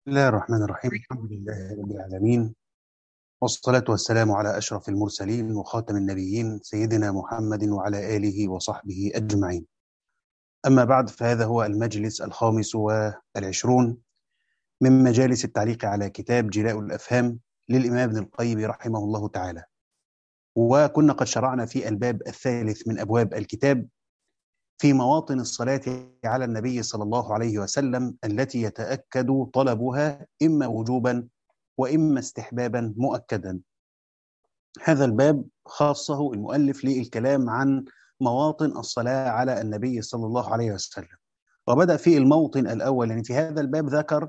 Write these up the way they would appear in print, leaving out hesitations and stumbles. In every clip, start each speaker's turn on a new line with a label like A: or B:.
A: بسم الله الرحمن الرحيم. الحمد لله رب العالمين، والصلاة والسلام على أشرف المرسلين وخاتم النبيين سيدنا محمد وعلى آله وصحبه أجمعين. أما بعد، فهذا هو المجلس الخامس والعشرون من مجالس التعليق على كتاب جلاء الأفهام للإمام ابن القيم رحمه الله تعالى. وكنا قد شرعنا في الباب الثالث من أبواب الكتاب في مواطن الصلاة على النبي صلى الله عليه وسلم التي يتأكد طلبها إما وجوبا وإما استحبابا مؤكدا. هذا الباب خاصه المؤلف للكلام عن مواطن الصلاة على النبي صلى الله عليه وسلم، وبدأ في الموطن الأول. يعني في هذا الباب ذكر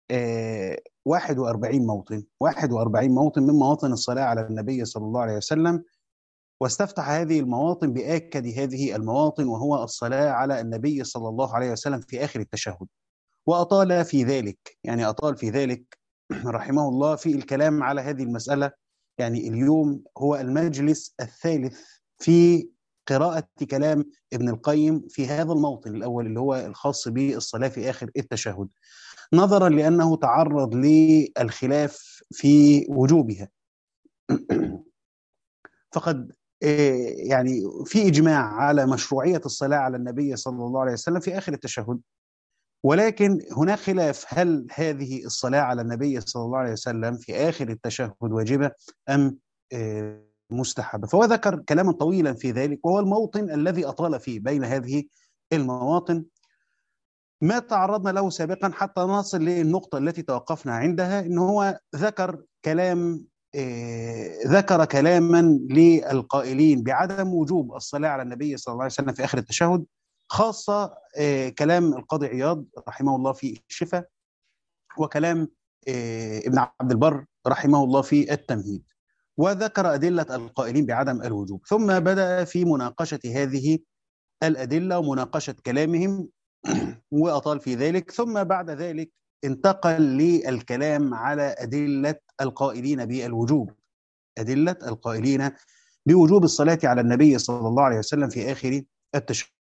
A: 41 موطن من مواطن الصلاة على النبي صلى الله عليه وسلم، واستفتح هذه المواطن بآكد هذه المواطن، وهو الصلاة على النبي صلى الله عليه وسلم في آخر التشهد. وأطال في ذلك، يعني أطال في ذلك رحمه الله في الكلام على هذه المسألة. يعني اليوم هو المجلس الثالث في قراءة كلام ابن القيم في هذا الموطن الأول اللي هو الخاص بالصلاة في آخر التشهد، نظرا لأنه تعرض للخلاف في وجوبها. فقد يعني في إجماع على مشروعية الصلاة على النبي صلى الله عليه وسلم في آخر التشهد، ولكن هناك خلاف هل هذه الصلاة على النبي صلى الله عليه وسلم في آخر التشهد واجبة أم مستحبة. فهو ذكر كلاما طويلا في ذلك، وهو الموطن الذي أطال فيه بين هذه المواطن ما تعرضنا له سابقا حتى نصل للنقطة التي توقفنا عندها. إن هو ذكر كلاما للقائلين بعدم وجوب الصلاة على النبي صلى الله عليه وسلم في آخر التشهد، خاصة كلام القاضي عياض رحمه الله في الشفاء، وكلام ابن عبد البر رحمه الله في التمهيد، وذكر أدلة القائلين بعدم الوجوب. ثم بدأ في مناقشة هذه الأدلة ومناقشة كلامهم وأطال في ذلك. ثم بعد ذلك انتقل للكلام على أدلة القائلين بالوجوب، أدلة القائلين بوجوب الصلاة على النبي صلى الله عليه وسلم في آخر التشهد.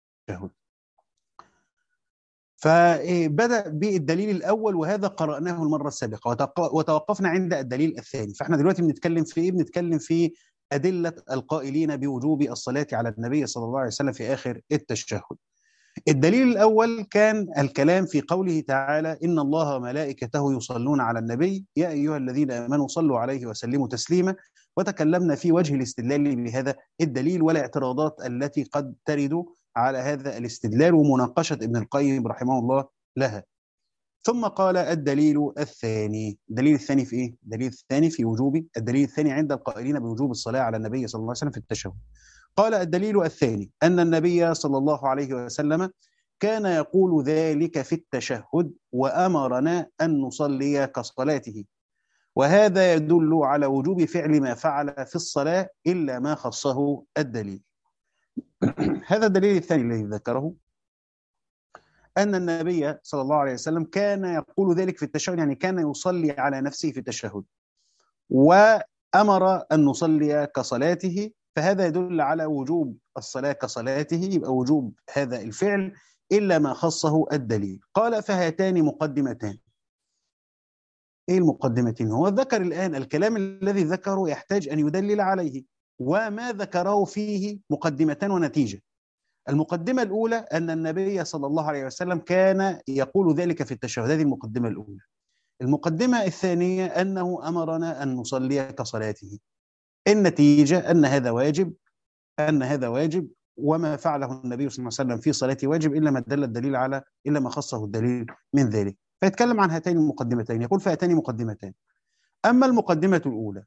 A: فبدأ بالدليل الأول، وهذا قرأناه المرة السابقة وتوقفنا عند الدليل الثاني. فاحنا دلوقتي بنتكلم في إيه؟ بنتكلم في أدلة القائلين بوجوب الصلاة على النبي صلى الله عليه وسلم في آخر التشهد. الدليل الأول كان الكلام في قوله تعالى: إن الله وملائكته يصلون على النبي يا أيها الذين آمنوا صلوا عليه وسلموا تسليما. وتكلمنا في وجه الاستدلال بهذا الدليل والاعتراضات التي قد ترد على هذا الاستدلال ومناقشة ابن القيم رحمه الله لها. ثم قال الدليل الثاني. الدليل الثاني في إيه؟ الدليل الثاني في وجوب، الدليل الثاني عند القائلين بوجوب الصلاة على النبي صلى الله عليه وسلم في التشهد. قال الدليل الثاني أن النبي صلى الله عليه وسلم كان يقول ذلك في التشهد وأمرنا أن نصلي كصلاته، وهذا يدل على وجوب فعل ما فعل في الصلاة إلا ما خصه الدليل. هذا الدليل الثاني الذي ذكره أن النبي صلى الله عليه وسلم كان يقول ذلك في التشهد، يعني كان يصلي على نفسه في التشهد وأمر أن نصلي كصلاته، فهذا يدل على وجوب الصلاة كصلاته، يبقى وجوب هذا الفعل إلا ما خصه الدليل. قال فهاتان مقدمتان. إيه المقدمتين؟ هو ذكر الآن الكلام الذي ذكره يحتاج أن يدلل عليه، وما ذكره فيه مقدمتان ونتيجة. المقدمة الأولى أن النبي صلى الله عليه وسلم كان يقول ذلك في التشهد، هذه المقدمة الأولى. المقدمة الثانية أنه أمرنا أن نصلي كصلاته. النتيجة أن هذا واجب، أن هذا واجب، وما فعله النبي صلى الله عليه وسلم في صلاته واجب إلا ما دل الدليل على، إلا ما خصه الدليل من ذلك. فيتكلم عن هاتين المقدمتين، يقول فهاتان مقدمتان. أما المقدمة الأولى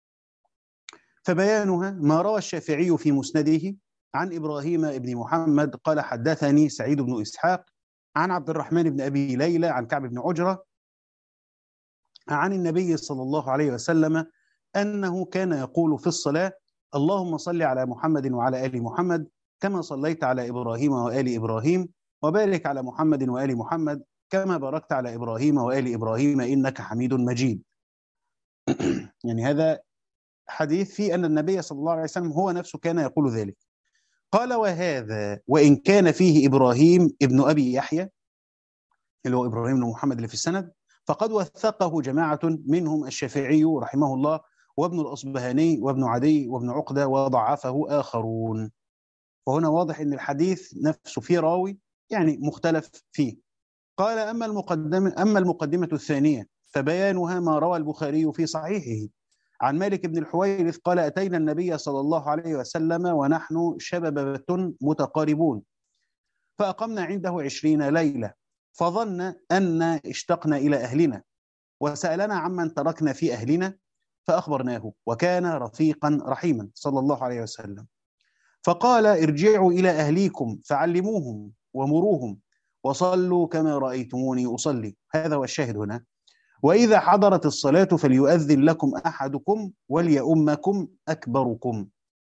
A: فبيانها ما روى الشافعي في مسنده عن إبراهيم بن محمد قال حدثني سعيد بن إسحاق عن عبد الرحمن بن أبي ليلى عن كعب بن عجرة عن النبي صلى الله عليه وسلم أنه كان يقول في الصلاة: اللهم صل على محمد وعلى آل محمد كما صليت على إبراهيم وآل إبراهيم، وبارك على محمد وآل محمد كما باركت على إبراهيم وآل إبراهيم إنك حميد مجيد. يعني هذا حديث في أن النبي صلى الله عليه وسلم هو نفسه كان يقول ذلك. قال وهذا وإن كان فيه إبراهيم ابن أبي يحيى اللي هو إبراهيم بن محمد اللي في السند، فقد وثقه جماعة منهم الشافعي رحمه الله وابن الأصبهاني وابن عدي وابن عقدة، وضعفه آخرون. وهنا واضح أن الحديث نفسه فيه راوي يعني مختلف فيه. قال: أما المقدمة الثانية فبيانها ما روى البخاري في صحيحه عن مالك بن الحويرث قال: أتينا النبي صلى الله عليه وسلم ونحن شببة متقاربون، فأقمنا عنده 20 ليلة، فظن أن اشتقنا إلى أهلنا، وسألنا عمن تركنا في أهلنا، فأخبرناه، وكان رفيقا رحيما صلى الله عليه وسلم. فقال: ارجعوا إلى أهليكم فعلموهم ومروهم وصلوا كما رأيتموني أصلي. هذا هو الشاهد هنا. وإذا حضرت الصلاة فليؤذن لكم أحدكم وليؤمكم أكبركم.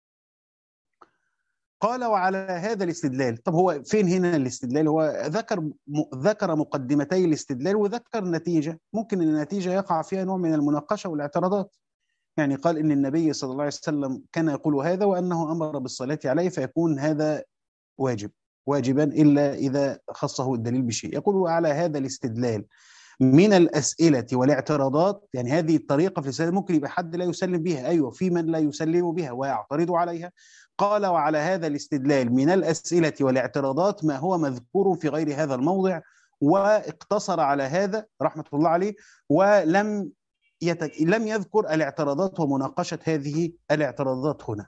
A: قال: وعلى هذا الاستدلال. طب هو فين هنا الاستدلال؟ هو ذكر مقدمتي الاستدلال وذكر نتيجة ممكن النتيجة يقع فيها نوع من المناقشة والاعتراضات. يعني قال إن النبي صلى الله عليه وسلم كان يقول هذا وأنه أمر بالصلاة عليه، فيكون هذا واجبا إلا إذا خصه الدليل بشيء. يقول: على هذا الاستدلال من الأسئلة والاعتراضات، يعني هذه الطريقة في الاستدلال ممكن يبقى حد لا يسلم بها، أيوة، في من لا يسلم بها ويعترض عليها. قال: وعلى هذا الاستدلال من الأسئلة والاعتراضات ما هو مذكور في غير هذا الموضع، واقتصر على هذا رحمة الله عليه، ولم لم يذكر الاعتراضات ومناقشة هذه الاعتراضات هنا.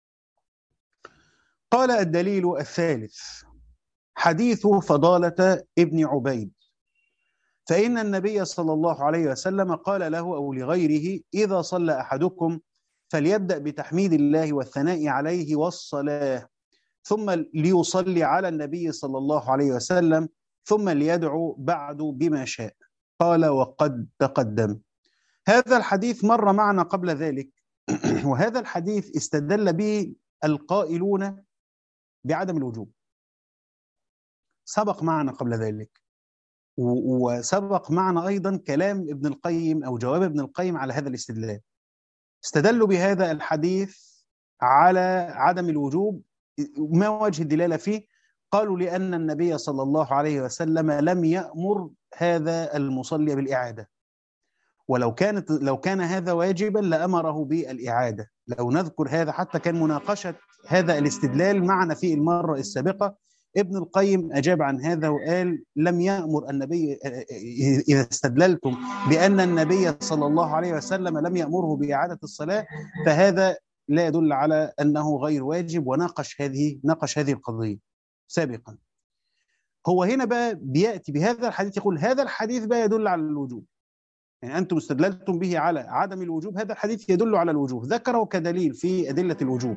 A: قال: الدليل الثالث حديث فضالة ابن عبيد، فإن النبي صلى الله عليه وسلم قال له أو لغيره: إذا صلى أحدكم فليبدأ بتحميد الله والثناء عليه والصلاة، ثم ليصلي على النبي صلى الله عليه وسلم، ثم ليدعو بعد بما شاء. قال: وقد تقدم. هذا الحديث مر معنا قبل ذلك وهذا الحديث استدل به القائلون بعدم الوجوب، سبق معنا قبل ذلك، وسبق معنا أيضا كلام ابن القيم أو جواب ابن القيم على هذا الاستدلال. استدلوا بهذا الحديث على عدم الوجوب. ما وجه الدلالة فيه؟ قالوا: لأن النبي صلى الله عليه وسلم لم يأمر هذا المصلي بالإعادة، ولو كان هذا واجبا لأمره بالإعادة. لو نذكر هذا حتى كان مناقشة هذا الاستدلال معنا في المرة السابقة. ابن القيم أجاب عن هذا وقال: لم يأمر النبي، إذا استدللتم بأن النبي صلى الله عليه وسلم لم يأمره بإعادة الصلاة فهذا لا يدل على أنه غير واجب، وناقش هذه القضية سابقا. هو هنا بقى بيأتي بهذا الحديث، يقول هذا الحديث بقى يدل على الوجوب، يعني أنتم استدللتم به على عدم الوجوب، هذا الحديث يدل على الوجوب، ذكره كدليل في أدلة الوجوب.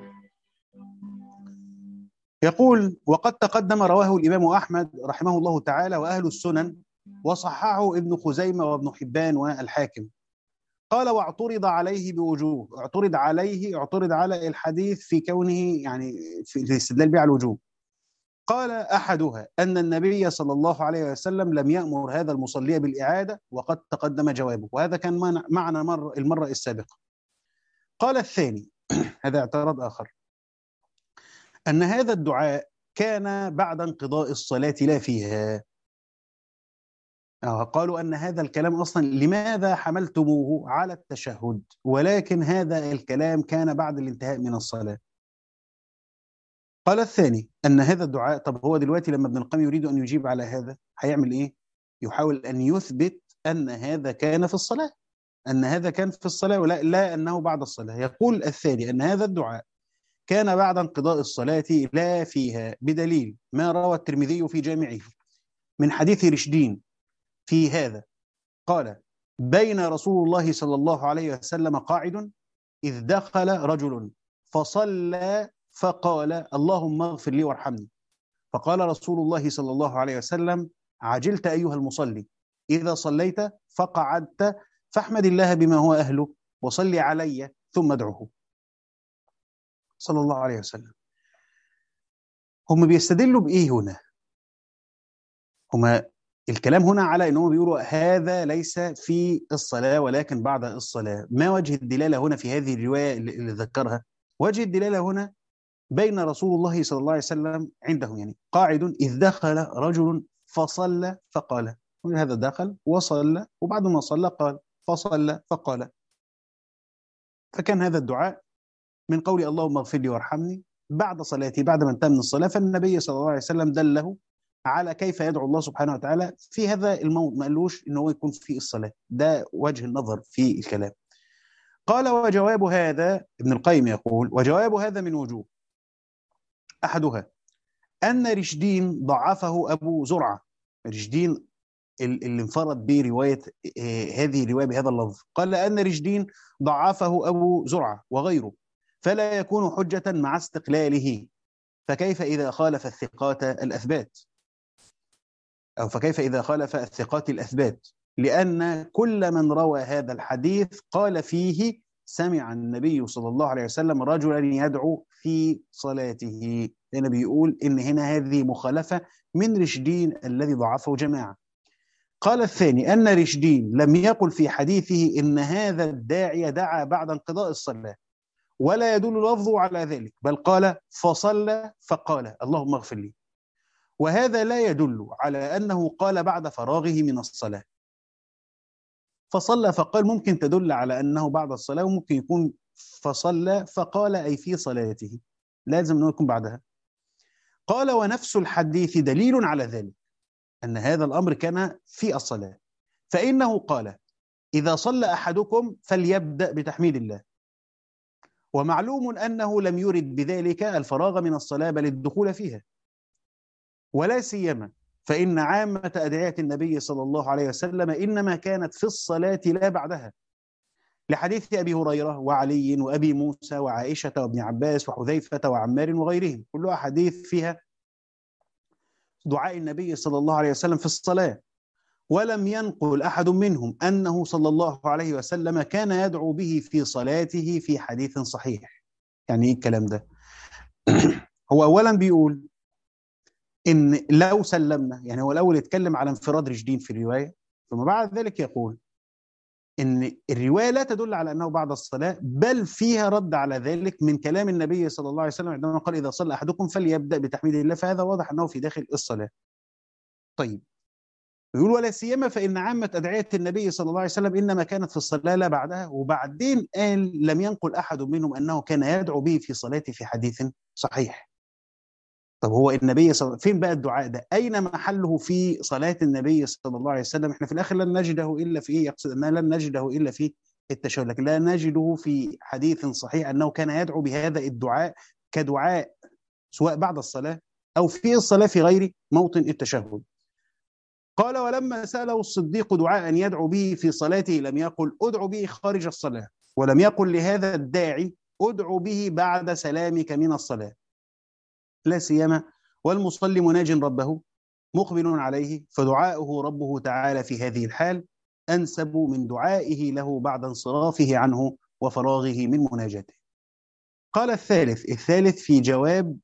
A: يقول: وقد تقدم رواه الإمام أحمد رحمه الله تعالى وأهل السنن، وصححه ابن خزيمة وابن حبان والحاكم. قال: واعترض عليه بوجوه، اعترض على الحديث في كونه يعني في الاستدلال به على الوجوب. قال: أحدها أن النبي صلى الله عليه وسلم لم يأمر هذا المصلي بالإعادة، وقد تقدم جوابه، وهذا كان معنا المرة السابقة. قال: الثاني هذا اعتراض آخر، أن هذا الدعاء كان بعد انقضاء الصلاة لا فيها. قالوا أن هذا الكلام أصلا لماذا حملتموه على التشهد، ولكن هذا الكلام كان بعد الانتهاء من الصلاة. قال: الثاني أن هذا الدعاء، طب هو دلوقتي لما ابن القيم يريد أن يجيب على هذا هيعمل إيه؟ يحاول أن يثبت أن هذا كان في الصلاة، ولا أنه بعد الصلاة. يقول: الثاني أن هذا الدعاء كان بعد انقضاء الصلاة لا فيها، بدليل ما روى الترمذي في جامعه من حديث رشدين في هذا. قال: بين رسول الله صلى الله عليه وسلم قاعد إذ دخل رجل فصلى فقال: اللهم اغفر لي وارحمني. فقال رسول الله صلى الله عليه وسلم: عجلت أيها المصلي، إذا صليت فقعدت فاحمد الله بما هو أهله وصلي علي ثم ادعه. صلى الله عليه وسلم. هم بيستدلوا بإيه هنا؟ هم الكلام هنا على أنهم بيقولوا هذا ليس في الصلاة ولكن بعد الصلاة. ما وجه الدلالة هنا في هذه الرواية اللي ذكرها؟ وجه الدلالة هنا بين رسول الله صلى الله عليه وسلم عندهم، يعني قاعد إذ دخل رجل فصلى فقال. هذا دخل وصلى، وبعد ما صلى قال فصلى فقال. فكان هذا الدعاء من قول اللهم اغفر لي وارحمني بعد صلاتي، بعد ما انتهى من الصلاة. فالنبي صلى الله عليه وسلم دله على كيف يدعو الله سبحانه وتعالى في هذا الموضوع، ما قالوش ان هو يكون في الصلاة. ده وجه النظر في الكلام. قال وجواب هذا، ابن القيم يقول وجواب هذا من وجوه. أحدها أن رشدين ضعفه أبو زرعة. رشدين اللي انفرد برواية هذه الرواية بهذا اللفظ، قال أن رشدين ضعفه أبو زرعة وغيره، فلا يكون حجة مع استقلاله. فكيف إذا خالف الثقات الأثبات، أو فكيف إذا خالف الثقات الأثبات، لأن كل من روى هذا الحديث قال فيه سمع النبي صلى الله عليه وسلم رجلا يدعو في صلاته. هنا بيقول إن هنا هذه مخالفة من رشدين الذي ضعفه جماعة. قال الثاني أن رشدين لم يقل في حديثه إن هذا الداعي دعا بعد انقضاء الصلاة، ولا يدل لفظه على ذلك، بل قال فصلى فقال اللهم اغفر لي، وهذا لا يدل على أنه قال بعد فراغه من الصلاة. فصلى فقال ممكن تدل على أنه بعد الصلاة، وممكن يكون فصلى فقال أي في صلاته، لازم أنه يكون بعدها. قال ونفس الحديث دليل على ذلك، أن هذا الأمر كان في الصلاة، فإنه قال إذا صلى أحدكم فليبدأ بتحميد الله، ومعلوم أنه لم يرد بذلك الفراغ من الصلاة بل الدخول فيها، ولا سيما فإن عامة أدعية النبي صلى الله عليه وسلم إنما كانت في الصلاة لا بعدها، لحديث أبي هريرة وعلي وأبي موسى وعائشة وابن عباس وحذيفة وعمار وغيرهم، كلها حديث فيها دعاء النبي صلى الله عليه وسلم في الصلاة. ولم ينقل أحد منهم أنه صلى الله عليه وسلم كان يدعو به في صلاته في حديث صحيح. يعني إيه الكلام ده؟ هو أولا بيقول إن لو سلمنا، يعني هو الأول يتكلم على انفراد رشدين في الرواية، ثم بعد ذلك يقول إن الرواية لا تدل على أنه بعد الصلاة، بل فيها رد على ذلك من كلام النبي صلى الله عليه وسلم عندما قال إذا صلى أحدكم فليبدأ بتحميد الله، فهذا واضح أنه في داخل الصلاة. طيب يقول ولا سيما فإن عامة أدعية النبي صلى الله عليه وسلم إنما كانت في الصلاة لا بعدها، وبعدين قال لم ينقل أحد منهم أنه كان يدعو به في صلاته في حديث صحيح. طب هو النبي فين بقى الدعاء ده؟ أين محله في صلاة النبي صلى الله عليه وسلم؟ احنا في الآخر لن نجده إلا في إيه؟ يقصد أننا لن نجده إلا في التشهد، لكن لا نجده في حديث صحيح أنه كان يدعو بهذا الدعاء كدعاء سواء بعد الصلاة أو في الصلاة في غير موطن التشهد. قال ولما سأله الصديق دعاء يدعو به في صلاته لم يقل ادعو به خارج الصلاة، ولم يقل لهذا الداعي ادعو به بعد سلامك من الصلاة، لا سيما والمصلي مناج ربه مقبل عليه، فدعاؤه ربه تعالى في هذه الحال أنسب من دعائه له بعد انصرافه عنه وفراغه من مناجاته. قال الثالث في جواب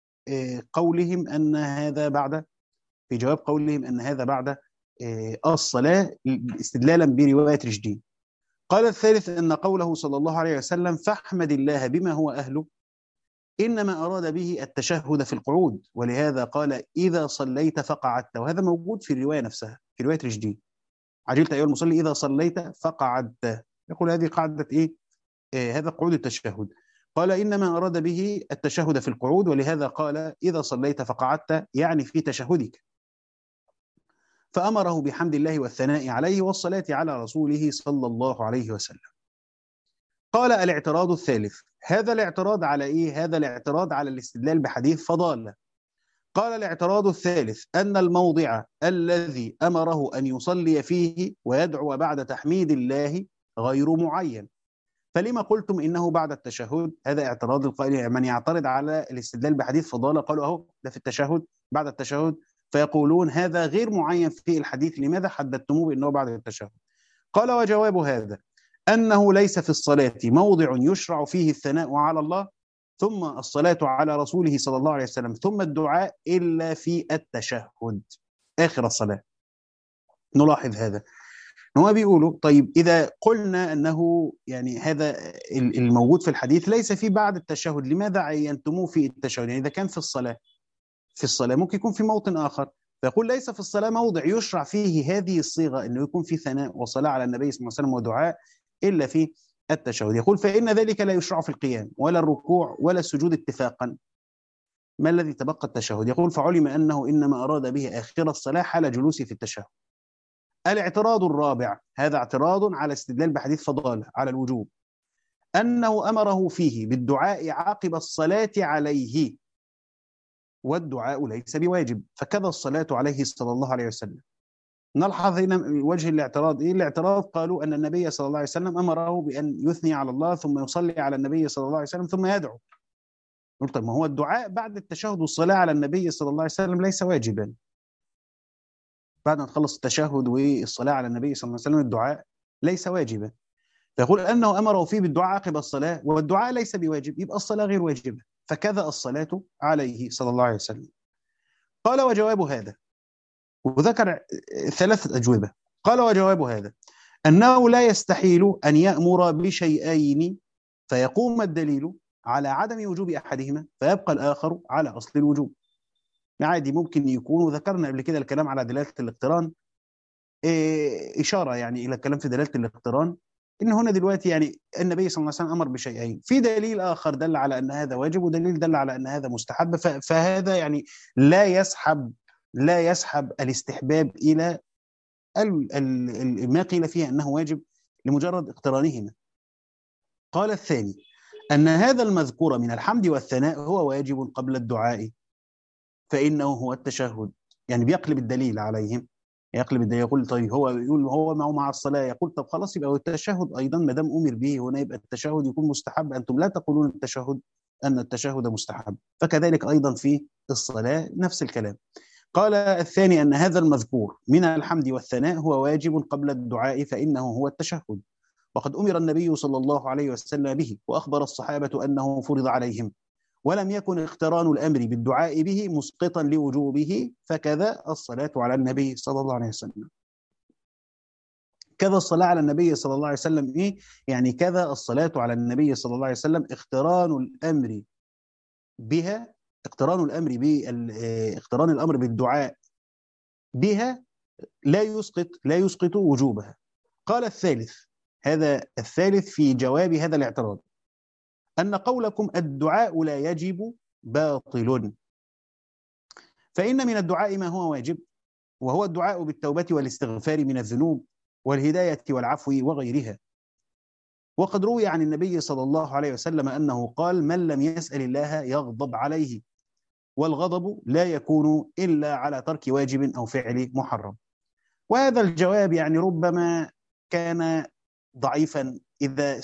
A: قولهم أن هذا بعد، في جواب قولهم أن هذا بعد الصلاة استدلالا برواية رشدين. قال الثالث أن قوله صلى الله عليه وسلم فاحمد الله بما هو أهله إنما أراد به التشهد في القعود، ولهذا قال إذا صليت فقعدت، وهذا موجود في الرواية نفسها في رواية رشدين عجلت أيها المصلي إذا صليت فقعدت، يقول هذه قاعدة إيه؟ هذا قعود التشهد. قال إنما أراد به التشهد في القعود، ولهذا قال إذا صليت فقعدت، يعني في تشهدك. فأمره بحمد الله والثناء عليه والصلاة على رسوله صلى الله عليه وسلم. قال الاعتراض الثالث، هذا الاعتراض على إيه؟ هذا الاعتراض على الاستدلال بحديث فضالة. قال الاعتراض الثالث أن الموضع الذي أمره أن يصلي فيه ويدعو بعد تحميد الله غير معين، فلما قلتم إنه بعد التشهد؟ هذا اعتراض القائل من يعترض على الاستدلال بحديث فضالة، قالوا أهو ده في التشهد بعد التشهد، فيقولون هذا غير معين في الحديث، لماذا حددتموه بأنه بعد التشهد؟ قال وجواب هذا أنه ليس في الصلاة موضع يشرع فيه الثناء على الله ثم الصلاة على رسوله صلى الله عليه وسلم ثم الدعاء إلا في التشهد آخر الصلاة. نلاحظ هذا، هو بيقولوا طيب إذا قلنا أنه يعني هذا الموجود في الحديث ليس فيه بعد التشهد، لماذا عينتموه في التشهد؟ يعني إذا كان في الصلاة ممكن يكون في موطن آخر، فيقول ليس في الصلاة موضع يشرع فيه هذه الصيغة أنه يكون في ثناء وصلاة على النبي صلى الله عليه وسلم ودعاء إلا في التشهد. يقول فإن ذلك لا يشرع في القيام ولا الركوع ولا السجود اتفاقا، ما الذي تبقى التشهد. يقول فعلم أنه إنما أراد به آخر الصلاة حال جلوسه في التشهد. الاعتراض الرابع، هذا اعتراض على استدلال بحديث فضالة على الوجوب، أنه أمره فيه بالدعاء عقب الصلاة عليه، والدعاء ليس بواجب، فكذا الصلاة عليه صلى الله عليه وسلم. نلحظ هنا وجه الاعتراض إيه؟ الاعتراض قالوا أن النبي صلى الله عليه وسلم أمره بأن يثني على الله ثم يصلي على النبي صلى الله عليه وسلم ثم يدعو. قلت طيب ما هو الدعاء بعد التشهد والصلاة على النبي صلى الله عليه وسلم ليس واجبا، بعد ما تخلص التشهد والصلاة على النبي صلى الله عليه وسلم الدعاء ليس واجبا. فيقول أنه أمره فيه بالدعاء عقب الصلاة والدعاء ليس بواجب، يبقى الصلاة غير واجبة، فكذا الصلاة عليه صلى الله عليه وسلم. قال وجواب هذا، وذكر 3 أجوبة. قال وجواب هذا أنه لا يستحيل أن يأمر بشيئين فيقوم الدليل على عدم وجوب أحدهما فيبقى الآخر على أصل الوجوب. عادي ممكن يكون، وذكرنا قبل كده الكلام على دلالة الاقتران، إشارة يعني إلى الكلام في دلالة الاقتران، إن هنا دلوقتي يعني النبي صلى الله عليه وسلم أمر بشيئين، في دليل آخر دل على أن هذا واجب ودليل دل على أن هذا مستحب، فهذا يعني لا يسحب الاستحباب إلى ما قيل فيه أنه واجب لمجرد اقترانهما. قال الثاني أن هذا المذكور من الحمد والثناء هو واجب قبل الدعاء فإنه هو التشهد، يعني بيقلب الدليل عليهم، يقلب الدليل. يقول طيب هو يقول هو مع الصلاة، يقول طب خلاص يبقى التشهد أيضا ما دام أمر به هنا يبقى التشهد يكون مستحب، أنتم لا تقولون أن التشهد مستحب، فكذلك أيضا في الصلاة نفس الكلام. قال الثاني أن هذا المذكور من الحمد والثناء هو واجب قبل الدعاء فإنه هو التشهد، وقد أمر النبي صلى الله عليه وسلم به وأخبر الصحابة أنه فرض عليهم، ولم يكن اقتران الأمر بالدعاء به مسقطا لوجوبه، فكذا الصلاة على النبي صلى الله عليه وسلم. كذا الصلاة على النبي صلى الله عليه وسلم إيه؟ يعني كذا الصلاة على النبي صلى الله عليه وسلم اقتران الأمر بالدعاء بها لا يسقط وجوبها. قال الثالث في جواب هذا الاعتراض أن قولكم الدعاء لا يجب باطل، فإن من الدعاء ما هو واجب، وهو الدعاء بالتوبة والاستغفار من الذنوب والهداية والعفو وغيرها. وقد روي عن النبي صلى الله عليه وسلم أنه قال من لم يسأل الله يغضب عليه، والغضب لا يكون إلا على ترك واجب أو فعل محرم. وهذا الجواب يعني ربما كان ضعيفا إذا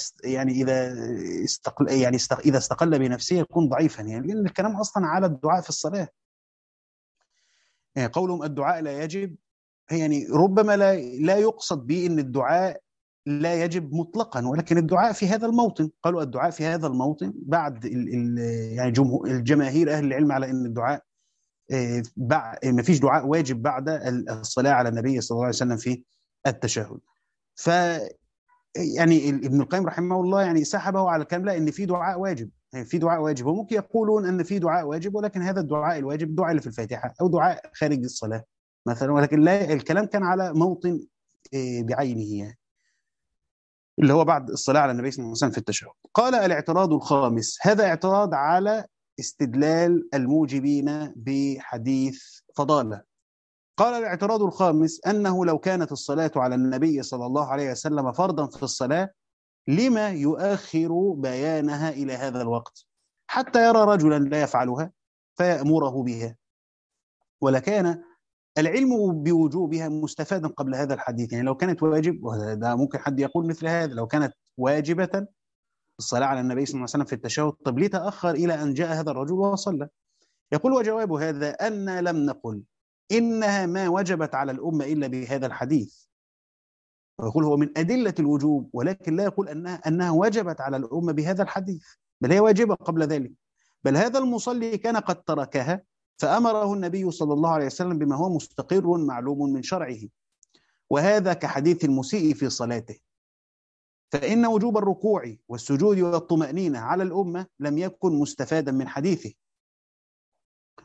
A: استقل بنفسه يكون ضعيفا، يعني لأن الكلام أصلا على الدعاء في الصلاة. يعني قولهم الدعاء لا يجب، يعني ربما لا يقصد به أن الدعاء لا يجب مطلقا، ولكن الدعاء في هذا الموطن، قالوا الدعاء في هذا الموطن بعد يعني الجماهير أهل العلم على أن الدعاء ما فيش دعاء واجب بعد الصلاة على النبي صلى الله عليه وسلم في التشهد. ف يعني ابن القيم رحمه الله يعني سحبه على الكلام لا ان في دعاء واجب، في دعاء واجب، وممكن يقولون ان في دعاء واجب ولكن هذا الدعاء الواجب الدعاء اللي في الفاتحه او دعاء خارج الصلاه مثلا، ولكن لا الكلام كان على موطن بعينه يعني اللي هو بعد الصلاه على النبي صلى الله عليه وسلم في التشهد. قال الاعتراض الخامس، هذا اعتراض على استدلال الموجبين بحديث فضاله. قال الاعتراض الخامس أنه لو كانت الصلاة على النبي صلى الله عليه وسلم فرضا في الصلاة لما يؤخر بيانها إلى هذا الوقت حتى يرى رجلا لا يفعلها فيأمره بها، ولكان العلم بوجوبها مستفادا قبل هذا الحديث. يعني لو كانت واجب، وده ممكن حد يقول مثل هذا، لو كانت واجبة الصلاة على النبي صلى الله عليه وسلم في التشهد طب ليه تأخر إلى أن جاء هذا الرجل وصلى؟ يقول وجواب هذا أن لم نقل إنها ما وجبت على الأمة إلا بهذا الحديث، ويقول هو من أدلة الوجوب، ولكن لا يقول أنها وجبت على الأمة بهذا الحديث، بل هي واجبة قبل ذلك، بل هذا المصلي كان قد تركها فأمره النبي صلى الله عليه وسلم بما هو مستقر معلوم من شرعه، وهذا كحديث المسيء في صلاته، فإن وجوب الركوع والسجود والطمأنينة على الأمة لم يكن مستفادا من حديثه.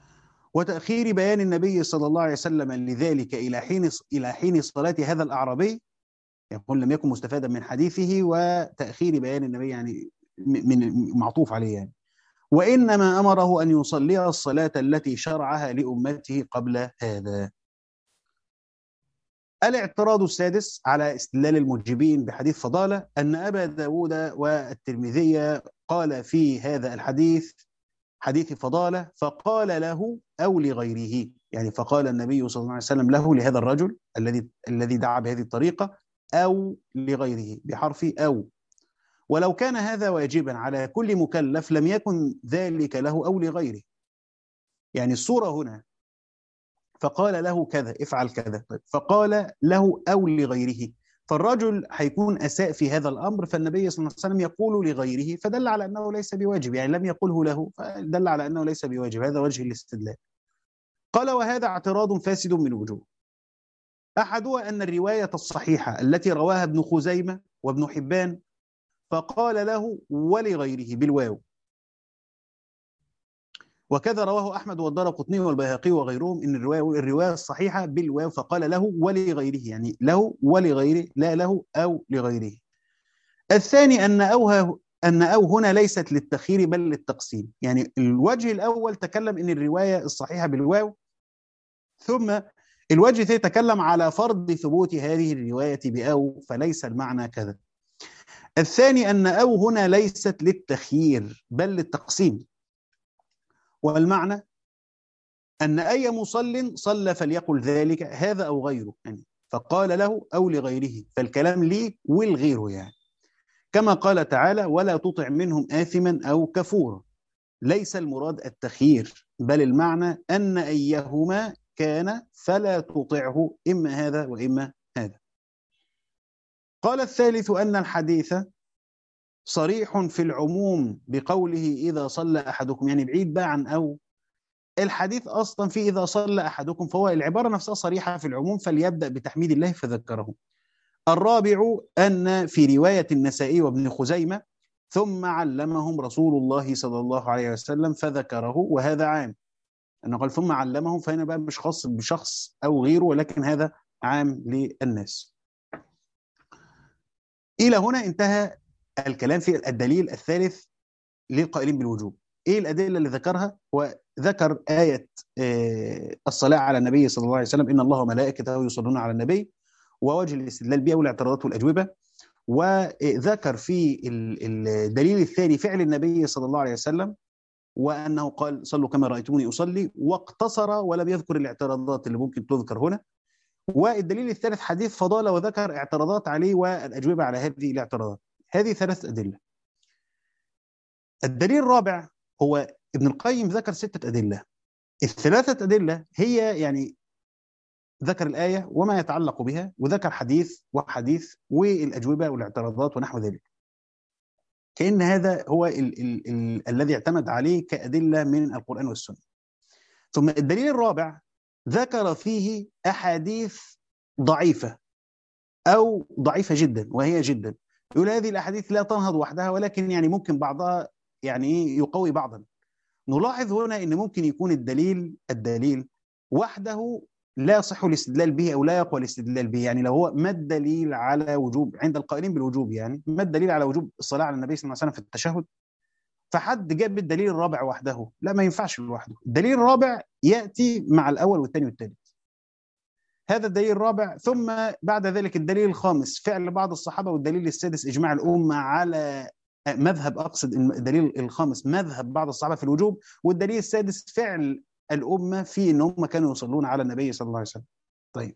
A: وتأخير بيان النبي صلى الله عليه وسلم لذلك إلى حين صلاة هذا الأعرابي، يقول لم يكن مستفادا من حديثه، وتأخير بيان النبي يعني من معطوف عليه يعني. وإنما أمره أن يصلي الصلاة التي شرعها لأمته قبل هذا. الاعتراض السادس على استدلال المجيبين بحديث فضالة أن أبا داود والترمذي قال في هذا الحديث حديث فضالة فقال له أو لغيره، يعني فقال النبي صلى الله عليه وسلم له لهذا الرجل الذي دعا بهذه الطريقة أو لغيره بحرف أو. ولو كان هذا واجبا على كل مكلف لم يكن ذلك له أو لغيره. يعني الصورة هنا فقال له كذا افعل كذا، فقال له أو لغيره، فالرجل هيكون أساء في هذا الأمر، فالنبي صلى الله عليه وسلم يقول لغيره، فدل على أنه ليس بواجب، يعني لم يقله له فدل على أنه ليس بواجب. هذا وجه الاستدلال. قال وهذا اعتراض فاسد من وجوه. أحدها أن الرواية الصحيحة التي رواها ابن خزيمة وابن حبان فقال له ولغيره بالواو، وكذا رواه أحمد والدارقطني والبيهقي وغيرهم إن الرواية الصحيحة بالواو فقال له ولغيره، يعني له ولغيره لا له أو لغيره. الثاني أن أو هنا ليست للتخيير بل للتقسيم. يعني الوجه الأول تكلم إن الرواية الصحيحة بالواو، ثم الوجه الثاني تكلم على فرض ثبوت هذه الرواية بأو، فليس المعنى كذا. الثاني أن أو هنا ليست للتخيير بل للتقسيم، والمعنى أن أي مصل صلى فليقل ذلك هذا أو غيره، يعني فقال له أو لغيره، فالكلام ليه والغيره يعني. كما قال تعالى ولا تطع منهم آثما أو كفورا. ليس المراد التخيير بل المعنى أن أيهما كان فلا تطعه، إما هذا وإما هذا. قال الثالث أن الحديث صريح في العموم بقوله إذا صلى أحدكم، يعني بعيد بقى عن أو. الحديث أصلا في إذا صلى أحدكم، فهو العبارة نفسها صريحة في العموم، فليبدأ بتحميد الله فذكره. الرابع أن في رواية النسائي وابن خزيمة ثم علمهم رسول الله صلى الله عليه وسلم فذكره، وهذا عام. أنه قال ثم علمهم، فهنا بقى مش خاص بشخص أو غيره، ولكن هذا عام للناس. إلى هنا انتهى الكلام في الدليل الثالث للقائلين بالوجوب. ايه الادله اللي ذكرها؟ وذكر ايه الصلاه على النبي صلى الله عليه وسلم ان الله وملائكته يصلون على النبي، ووجه الاستدلال بها والاعتراضات والاجوبه. وذكر في الدليل الثاني فعل النبي صلى الله عليه وسلم، وانه قال صلوا كما رايتموني اصلي، واقتصر ولم يذكر الاعتراضات اللي ممكن تذكر هنا. والدليل الثالث حديث فضاله، وذكر اعتراضات عليه والاجوبه على هذه الاعتراضات. هذه ثلاث ادله. الدليل الرابع هو ابن القيم ذكر 6 أدلة. الثلاثة أدلة هي يعني ذكر الآية وما يتعلق بها، وذكر حديث وحديث والأجوبة والاعتراضات ونحو ذلك، كأن هذا هو الذي اعتمد عليه كأدلة من القرآن والسنة. ثم الدليل الرابع ذكر فيه أحاديث ضعيفة أو ضعيفة جدا، وهي جدا. يقول هذه الأحاديث لا تنهض وحدها، ولكن يعني ممكن بعضها يعني يقوي بعضا. نلاحظ هنا ان ممكن يكون الدليل وحده لا يصح الاستدلال به او لا يقوى الاستدلال به. يعني لو هو ما الدليل على وجوب عند القائلين بالوجوب، يعني ما الدليل على وجوب الصلاه على النبي صلى الله عليه وسلم في التشهد، فحد جاب الدليل الرابع وحده، لا ما ينفعش لوحده. الدليل الرابع ياتي مع الاول والثاني والثالث. هذا الدليل الرابع. ثم بعد ذلك الدليل الخامس فعل بعض الصحابه، والدليل السادس اجماع الامه على مذهب، أقصد الدليل الخامس مذهب بعض الصحابة في الوجوب، والدليل السادس فعل الأمة في أن هم كانوا يصلون على النبي صلى الله عليه وسلم. طيب،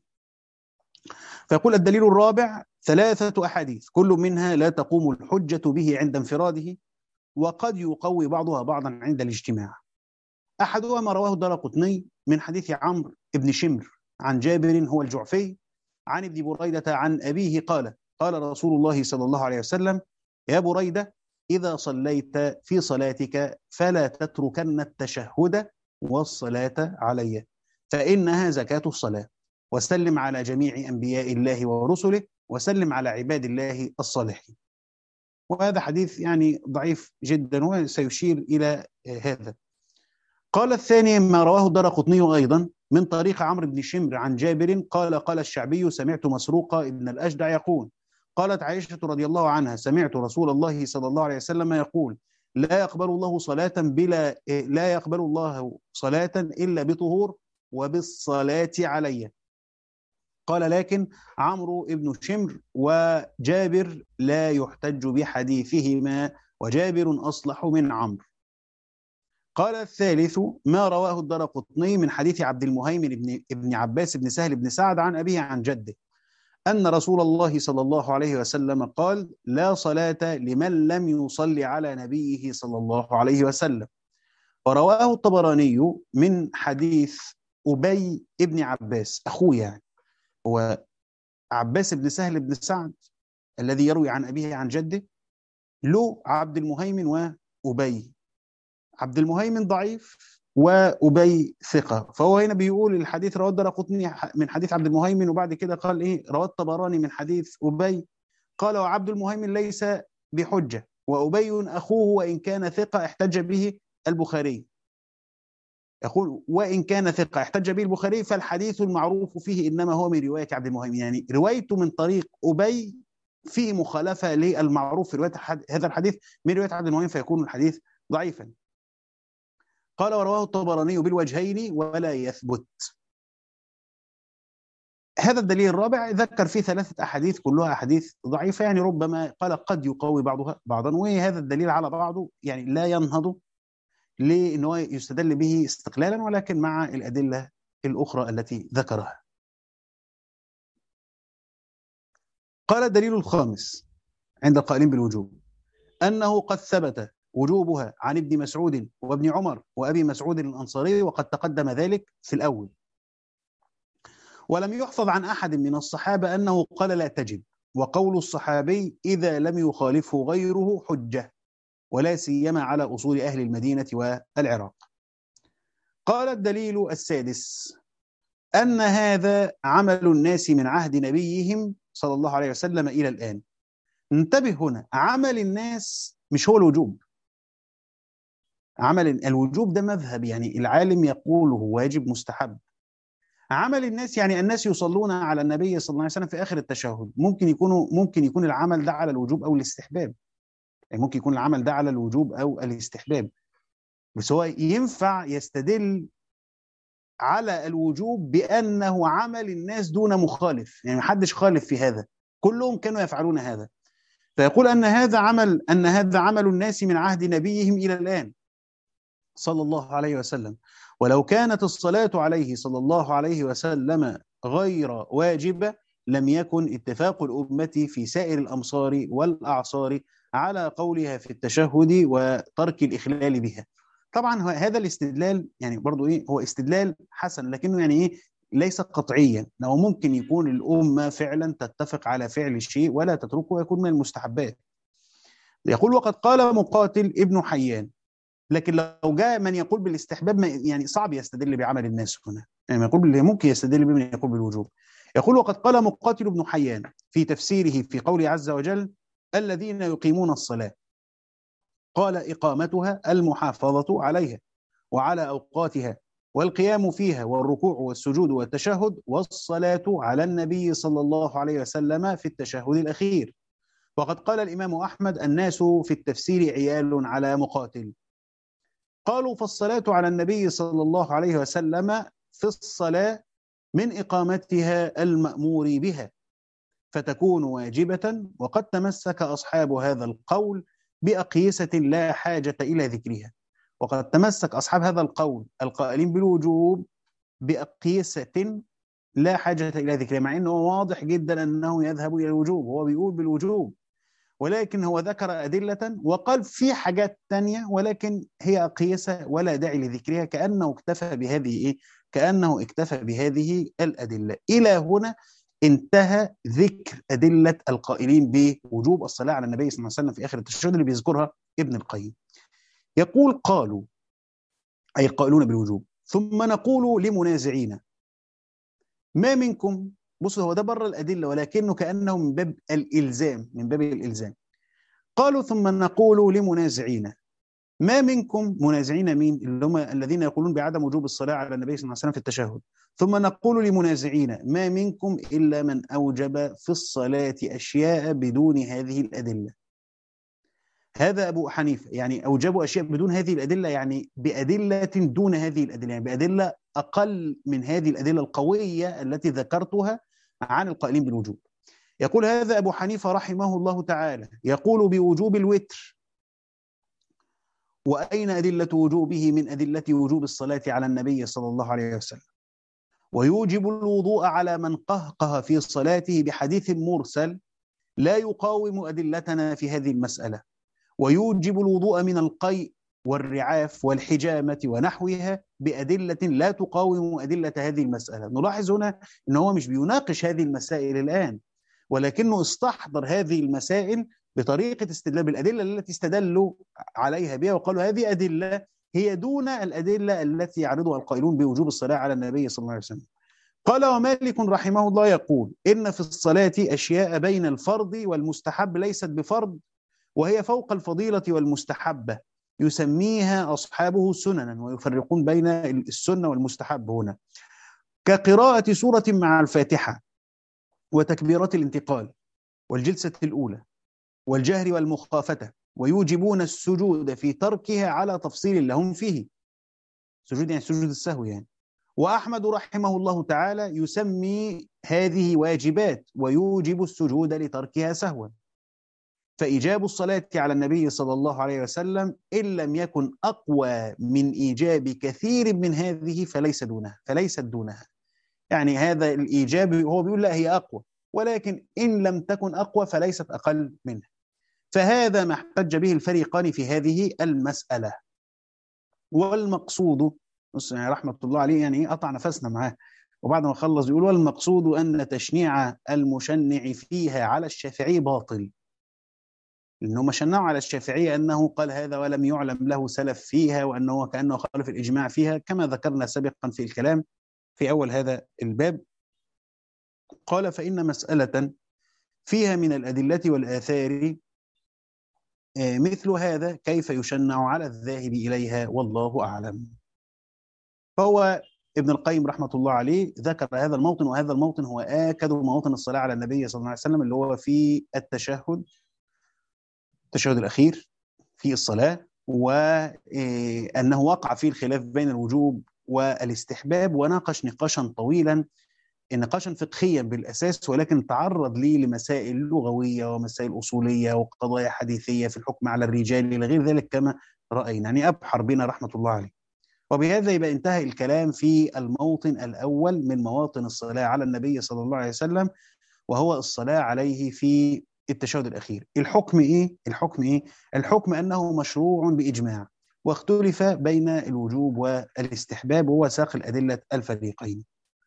A: فيقول الدليل الرابع 3 أحاديث كل منها لا تقوم الحجة به عند انفراده، وقد يقوي بعضها بعضا عند الاجتماع. أحدها ما رواه الدارقطني من حديث عمرو بن شمر عن جابر هو الجعفي عن ابن بريدة عن أبيه قال قال رسول الله صلى الله عليه وسلم يا بريدة إذا صليت في صلاتك فلا تتركن التشهد والصلاة علي، فإنها زكاة الصلاة، وسلم على جميع أنبياء الله ورسله، وسلم على عباد الله الصالحين. وهذا حديث يعني ضعيف جدا وسيشير إلى هذا. قال الثاني ما رواه الدارقطني أيضا من طريق عمرو بن شمر عن جابر قال قال الشعبي سمعت مسروق ابن الأجدع يقول قالت عائشة رضي الله عنها سمعت رسول الله صلى الله عليه وسلم يقول لا يقبل الله صلاة إلا بطهور وبالصلاة علي. قال لكن عمرو بن شمر وجابر لا يحتج بحديثهما وجابر أصلح من عمرو. قال الثالث ما رواه الدارقطني من حديث عبد المهيمن ابن عباس بن سهل بن سعد عن أبيه عن جده أن رسول الله صلى الله عليه وسلم قال لا صلاة لمن لم يصلي على نبيه صلى الله عليه وسلم. ورواه الطبراني من حديث أبي ابن عباس أخوه، يعني هو عباس بن سهل بن سعد الذي يروي عن أبيه عن جده، له عبد المهيمن وأبي. عبد المهيمن ضعيف وأبي ثقة، فهو هنا بيقول الحديث رواه الدارقطني من حديث عبد المهيمن، وبعد كده قال إيه رواه الطبراني من حديث أبي. قال وعبد المهيمن ليس بحجة وأبي أخوه وإن كان ثقة احتج به البخاري. يقول وإن كان ثقة احتج به البخاري فالحديث المعروف فيه إنما هو من رواية عبد المهيمن، يعني روايته من طريق أبي فيه مخالفة للمعروف في رواية هذا الحديث من رواية عبد المهيمن، فيكون الحديث ضعيفا. قال ورواه الطبراني بالوجهين ولا يثبت. هذا الدليل الرابع ذكر فيه 3 أحاديث كلها أحاديث ضعيفة، يعني ربما قال قد يقوي بعضها بعضا، وهذا الدليل على بعضه يعني لا ينهض لأنه يستدل به استقلالا ولكن مع الأدلة الأخرى التي ذكرها. قال الدليل الخامس عند القائلين بالوجوب أنه قد ثبت وجوبها عن ابن مسعود وابن عمر وأبي مسعود الأنصاري وقد تقدم ذلك في الأول، ولم يحفظ عن أحد من الصحابة أنه قال لا تجب، وقول الصحابي إذا لم يخالفه غيره حجة ولا سيما على أصول أهل المدينة والعراق. قال الدليل السادس أن هذا عمل الناس من عهد نبيهم صلى الله عليه وسلم إلى الآن. انتبه هنا، عمل الناس مش هو الوجوب. عمل الوجوب ده مذهب، يعني العالم يقوله واجب مستحب. عمل الناس يعني الناس يصلون على النبي صلى الله عليه وسلم في آخر التشهد، ممكن يكون العمل ده على الوجوب أو الاستحباب، يعني ممكن يكون العمل ده على الوجوب أو الاستحباب، بس هو ينفع يستدل على الوجوب بأنه عمل الناس دون مخالف، يعني محدش خالف في هذا، كلهم كانوا يفعلون هذا، فيقول أن هذا عمل الناس من عهد نبيهم إلى الآن صلى الله عليه وسلم، ولو كانت الصلاة عليه صلى الله عليه وسلم غير واجبة لم يكن اتفاق الأمة في سائر الأمصار والأعصار على قولها في التشهد وترك الإخلال بها. طبعا هذا الاستدلال يعني برضو هو استدلال حسن، لكنه يعني ليس قطعيا، لو ممكن يكون الأمة فعلا تتفق على فعل الشيء ولا تتركه ويكون من المستحبات. يقول وقد قال مقاتل ابن حيان، لكن لو جاء من يقول بالاستحباب يعني صعب يستدل بعمل الناس هنا، يعني ممكن يستدل بمن يقول بالوجوب. يقول وقد قال مقاتل بن حيان في تفسيره في قوله عز وجل الذين يقيمون الصلاة، قال إقامتها المحافظة عليها وعلى أوقاتها والقيام فيها والركوع والسجود والتشهد والصلاة على النبي صلى الله عليه وسلم في التشهد الأخير. وقد قال الإمام أحمد الناس في التفسير عيال على مقاتل. قالوا فالصلاة على النبي صلى الله عليه وسلم في الصلاة من إقامتها المأمور بها فتكون واجبة، وقد تمسك أصحاب هذا القول بأقيسة لا حاجة إلى ذكرها. وقد تمسك أصحاب هذا القول القائلين بالوجوب بأقيسة لا حاجة إلى ذكرها، مع أنه واضح جدا أنه يذهب إلى الوجوب، هو بيقول بالوجوب، ولكن هو ذكر أدلة وقال في حاجات تانية ولكن هي قياسة ولا داعي لذكرها، كأنه اكتفى بهذه الأدلة. إلى هنا انتهى ذكر أدلة القائلين بوجوب الصلاة على النبي صلى الله عليه وسلم في آخر التشهد اللي بيذكرها ابن القيم. يقول قالوا أي قائلون بالوجوب، ثم نقول لمنازعين ما منكم، بصوا هو ده بره الأدلة ولكنه كأنه من باب الإلزام، قالوا ثم نقول لمنازعين ما منكم منازعين مين اللي هم الذين يقولون بعدم وجوب الصلاة على النبي صلى الله عليه وسلم في التشهد، ثم نقول لمنازعين ما منكم إلا من أوجب في الصلاة أشياء بدون هذه الأدلة. هذا أبو حنيفة، يعني أوجبوا أشياء بدون هذه الأدلة، يعني بأدلة دون هذه الأدلة، يعني بأدلة أقل من هذه الأدلة القوية التي ذكرتها عن القائلين بالوجوب. يقول هذا أبو حنيفة رحمه الله تعالى يقول بوجوب الوتر، وأين أدلة وجوبه من أدلة وجوب الصلاة على النبي صلى الله عليه وسلم؟ ويوجب الوضوء على من قهقه في صلاته بحديث مرسل لا يقاوم أدلتنا في هذه المسألة، ويوجب الوضوء من القيء والرعاف والحجامة ونحوها بأدلة لا تقاوم أدلة هذه المسألة. نلاحظ هنا أنه هو مش بيناقش هذه المسائل الآن، ولكنه استحضر هذه المسائل بطريقة استدلال بالأدلة التي استدلوا عليها بها، وقالوا هذه أدلة هي دون الأدلة التي يعرضها القائلون بوجوب الصلاة على النبي صلى الله عليه وسلم. قال ومالك رحمه الله يقول إن في الصلاة أشياء بين الفرض والمستحب ليست بفرض، وهي فوق الفضيلة والمستحبة، يسميها أصحابه سننا، ويفرقون بين السنة والمستحب هنا، كقراءة سورة مع الفاتحة، وتكبيرات الانتقال، والجلسة الأولى، والجهر والمخافتة، ويوجبون السجود في تركها على تفصيل لهم فيه. سجود يعني سجود السهو يعني. وأحمد رحمه الله تعالى يسمي هذه واجبات ويوجب السجود لتركها سهوا. فإيجاب الصلاة على النبي صلى الله عليه وسلم إن لم يكن أقوى من إيجاب كثير من هذه فليست دونها. يعني هذا الإيجاب هو بيقول لا هي أقوى، ولكن إن لم تكن أقوى فليست أقل منها. فهذا ما احتج به الفريقان في هذه المسألة. والمقصود، يعني رحمة الله عليه يعني قطع نفسنا معاه، وبعد ما خلص يقول والمقصود أن تشنيع المشنع فيها على الشافعي باطل. لأنه شنعوا على الشافعي أنه قال هذا ولم يعلم له سلف فيها، وأنه كأنه خالف الإجماع فيها، كما ذكرنا سابقا في الكلام في أول هذا الباب. قال فإن مسألة فيها من الأدلة والآثار مثل هذا كيف يشنع على الذاهب إليها والله أعلم. فهو ابن القيم رحمة الله عليه ذكر هذا الموطن، وهذا الموطن هو آكد مواطن الصلاة على النبي صلى الله عليه وسلم، اللي هو في التشهد الأخير في الصلاة، وأنه وقع فيه الخلاف بين الوجوب والاستحباب، وناقش نقاشا طويلا، نقاشا فقهيا بالأساس، ولكن تعرض لي لمسائل لغوية ومسائل أصولية وقضايا حديثية في الحكم على الرجال إلى غير ذلك كما رأينا، يعني أبحر بنا رحمة الله عليه. وبهذا يبقى انتهى الكلام في الموطن الأول من مواطن الصلاة على النبي صلى الله عليه وسلم، وهو الصلاة عليه في التشهد الأخير. الحكم إيه؟ الحكم أنه مشروع بإجماع، واختلف بين الوجوب والاستحباب، وهو ساق الأدلة الفريقين.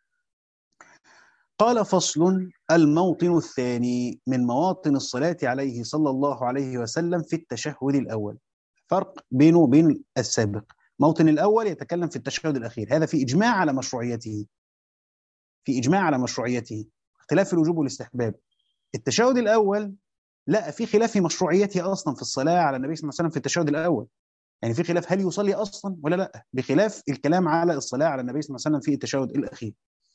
A: قال فصل: الموطن الثاني من مواطن الصلاة عليه صلى الله عليه وسلم في التشهد الأول. فرق بينه وبين السابق. موطن الأول يتكلم في التشهد الأخير، هذا في إجماع على مشروعيته، اختلاف في الوجوب والاستحباب. التشهد الأول لا، في خلاف في مشروعيته أصلا في الصلاة على النبي صلى الله عليه وسلم في التشهد الأول، يعني في خلاف هل يصلي أصلا ولا لا، بخلاف الكلام على الصلاة على النبي صلى الله عليه وسلم في التشهد الأخير.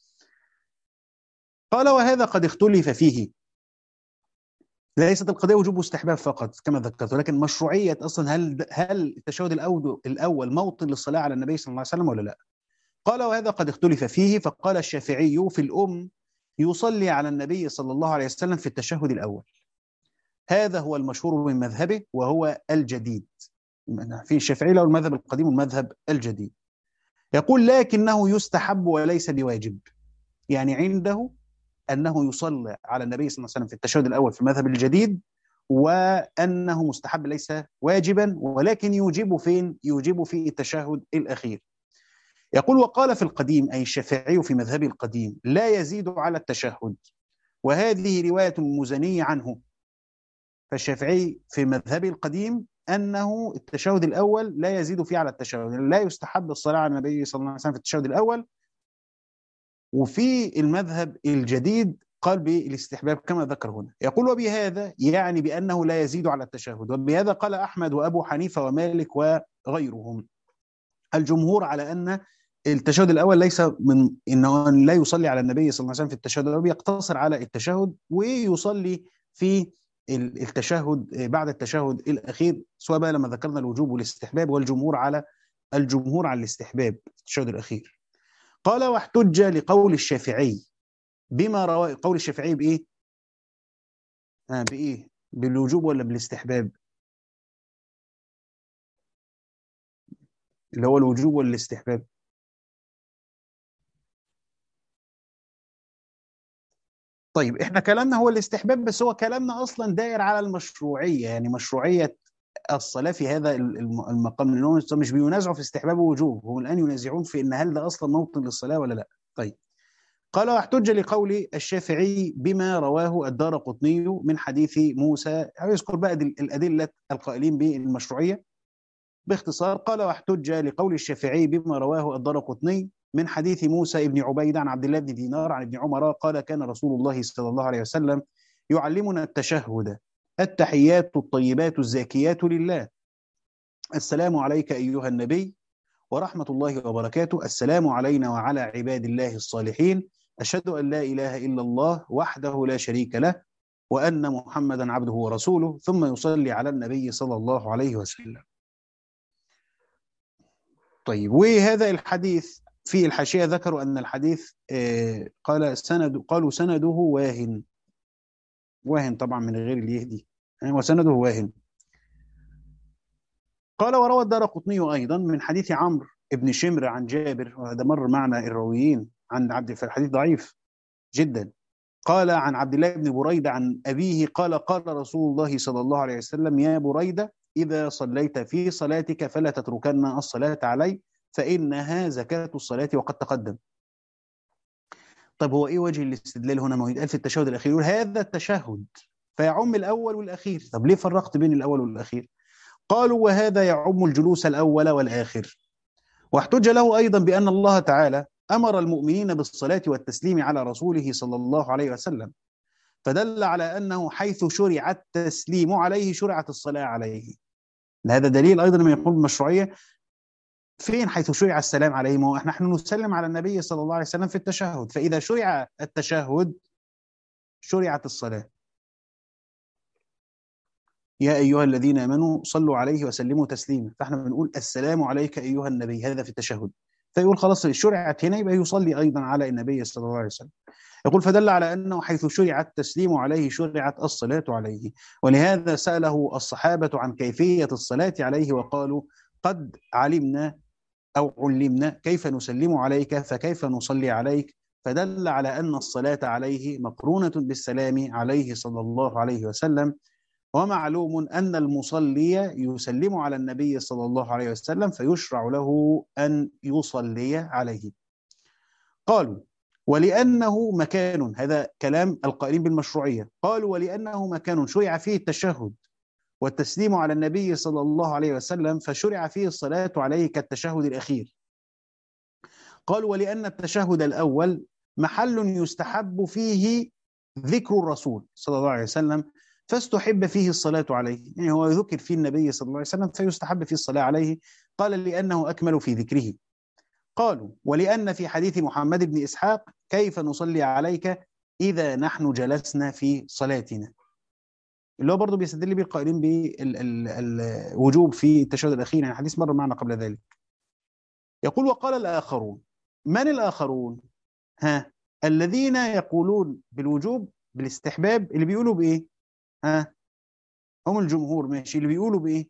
A: قال وهذا قد اختلف فيه، ليست القضية وجوب واستحباب فقط كما ذكرت، ولكن مشروعية أصلا، هل التشهد الأول موطن للصلاة على النبي صلى الله عليه وسلم ولا لا. قال وهذا قد اختلف فيه، فقال الشافعي في الأم يصلي على النبي صلى الله عليه وسلم في التشهد الأول، هذا هو المشهور من مذهبه وهو الجديد. في الشافعي له المذهب القديم والمذهب الجديد. يقول لكنه يستحب وليس بواجب، يعني عنده أنه يصلي على النبي صلى الله عليه وسلم في التشهد الأول في المذهب الجديد، وأنه مستحب ليس واجبا، ولكن يوجب فين؟ يوجب في التشهد الأخير. يقول وقال في القديم، أي الشافعي في مذهبه القديم، لا يزيد على التشهد، وهذه رواية المزني عنه. فالشافعي في مذهبه القديم أنه التشهد الأول لا يزيد فيه على التشهد، لا يستحب الصلاة على النبي صلى الله عليه وسلم في التشهد الأول. وفي المذهب الجديد قال بالاستحباب كما ذكر هنا. يقول وبهذا يعني بأنه لا يزيد على التشهد، وبهذا قال أحمد وأبو حنيفة ومالك وغيرهم. الجمهور على أن التشهد الأول ليس من إنه لا يصلي على النبي صلى الله عليه وسلم في التشهد الأول، يقتصر على التشهد ويصلي في التشهد بعد التشهد الأخير، سواء بقى لما ذكرنا الوجوب والاستحباب، والجمهور على الاستحباب في التشهد الأخير. قال واحتج لقول الشافعي بما روى. قول الشافعي بإيه؟ بإيه؟ بالوجوب ولا بالاستحباب؟ اللي هو الوجوب ولا الاستحباب؟ طيب احنا كلامنا هو الاستحباب، بس هو كلامنا اصلا داير على المشروعيه، يعني مشروعيه الصلاه في هذا المقام، لانهم مش بينازعوا في استحباب ووجوب، هم الان ينازعون في ان هل ده اصلا موطن للصلاه ولا لا. طيب قال واحتج لقول الشافعي بما رواه الدارقطني من حديث موسى. يذكر بقى الادله القائلين بالمشروعيه باختصار. قال واحتج لقول الشافعي بما رواه الدارقطني من حديث موسى بن عبيدة عن عبد الله بن دينار عن ابن عمر قال كان رسول الله صلى الله عليه وسلم يعلمنا التشهد: التحيات الطيبات الزاكيات لله، السلام عليك أيها النبي ورحمة الله وبركاته، السلام علينا وعلى عباد الله الصالحين، أشهد أن لا إله إلا الله وحده لا شريك له وأن محمدا عبده ورسوله، ثم يصلي على النبي صلى الله عليه وسلم. طيب وهذا الحديث في الحاشية ذكروا أن الحديث قالوا سنده واهن. واهن طبعا من غير اليهدي، يعني وسنده واهن. قال وروى الدارقطني أيضا من حديث عمرو بن شمر عن جابر، وهذا مر معنا الراويين عن عبد، في الحديث ضعيف جدا. قال عن عبد الله بن بريدة عن أبيه قال قال رسول الله صلى الله عليه وسلم: يا بريدة إذا صليت في صلاتك فلا تتركن الصلاة علي فإنها زكاة الصلاة وقد تقدم. طب هو ايه وجه الاستدلال هنا؟ ما هو يتقال في التشهد الاخير يقول هذا التشهد فيعم الاول والاخير. طب ليه فرقت بين الاول والاخير؟ قالوا وهذا يعم الجلوس الاول والاخر. واحتج له ايضا بان الله تعالى امر المؤمنين بالصلاه والتسليم على رسوله صلى الله عليه وسلم، فدل على انه حيث شرع التسليم عليه شرعت الصلاه عليه. هذا دليل ايضا من يقول بالمشروعيه. فين حيث شرع السلام عليه؟ ما هو نحن نسلم على النبي صلى الله عليه وسلم في التشهد، فاذا شرع التشهد شرعت الصلاة. يا أيها الذين آمنوا صلوا عليه وسلموا تسليما، فاحنا بنقول السلام عليك أيها النبي، هذا في التشهد. فيقول خلاص شرعت هنا، يبقى يصلي أيضا على النبي صلى الله عليه وسلم. يقول فدل على أنه حيث شرع التسليم عليه شرعت الصلاة عليه. ولهذا سأله الصحابة عن كيفية الصلاة عليه وقالوا قد علمنا أو علمنا كيف نسلم عليك فكيف نصلي عليك، فدل على أن الصلاة عليه مقرونة بالسلام عليه صلى الله عليه وسلم. ومعلوم أن المصلي يسلم على النبي صلى الله عليه وسلم فيشرع له أن يصلي عليه. قالوا ولأنه مكان، هذا كلام القائلين بالمشروعية، قالوا ولأنه مكان شرع فيه التشهد والتسليم على النبي صلى الله عليه وسلم فشرع فيه الصلاة عليه كالتشهد الأخير. قالوا ولأن التشهد الأول محل يستحب فيه ذكر الرسول صلى الله عليه وسلم فاستحب فيه الصلاة عليه، يعني هو ذكر فيه النبي صلى الله عليه وسلم فيستحب فيه الصلاة عليه. قال لأنه أكمل في ذكره. قالوا ولأن في حديث محمد بن إسحاق كيف نصلي عليك إذا نحن جلسنا في صلاتنا، اللي هو برضه بيستدل به القائلين بالوجوب في التشهد الأخير، يعني حديث مر معنا قبل ذلك. يقول وقال الآخرون. من الآخرون؟ ها، الذين يقولون بالوجوب بالاستحباب اللي بيقولوا بإيه؟ ها، هم الجمهور. ماشي، اللي بيقولوا بإيه؟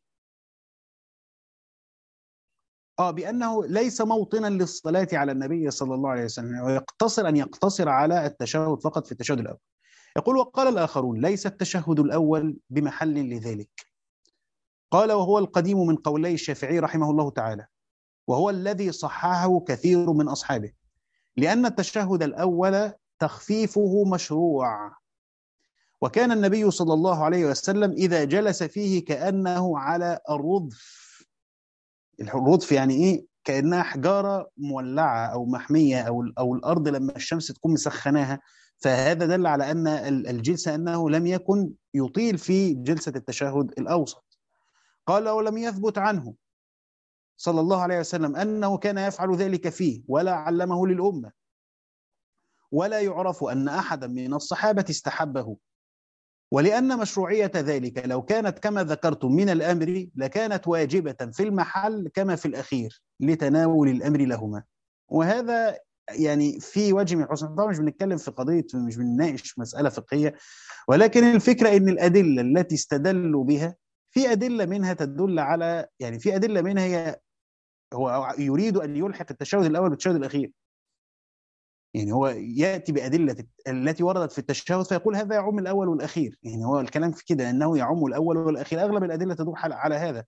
A: بأنه ليس موطنا للصلاة على النبي صلى الله عليه وسلم، ويقتصر أن يقتصر على التشهد فقط في التشهد الأول. يقول وقال الآخرون ليس التشهد الأول بمحل لذلك. قال وهو القديم من قولي الشافعي رحمه الله تعالى، وهو الذي صححه كثير من أصحابه، لأن التشهد الأول تخفيفه مشروع، وكان النبي صلى الله عليه وسلم إذا جلس فيه كأنه على الرضف. الرضف يعني إيه؟ كأنها حجارة مولعة أو محمية، أو الأرض لما الشمس تكون مسخناها فهذا دل على أن الجلسة أنه لم يكن يطيل في جلسة التشهد الأوسط. قال ولم يثبت عنه صلى الله عليه وسلم أنه كان يفعل ذلك فيه ولا علمه للأمة، ولا يعرف أن أحدا من الصحابة استحبه، ولأن مشروعية ذلك لو كانت كما ذكرتم من الأمر لكانت واجبة في المحل كما في الأخير لتناول الأمر لهما. وهذا يعني في وجه من الحسن. طبعا مش بنتكلم في قضية، مش بنناقش مسألة فقهية، ولكن الفكرة إن الأدلة التي استدلوا بها في أدلة منها تدل على، يعني في أدلة منها هو يريد أن يلحق التشهد الأول بالتشهد الأخير. يعني هو يأتي بأدلة التي وردت في التشهد فيقول هذا يعم الأول والأخير. يعني هو الكلام في كده أنه يعم الأول والأخير، أغلب الأدلة تدور على هذا.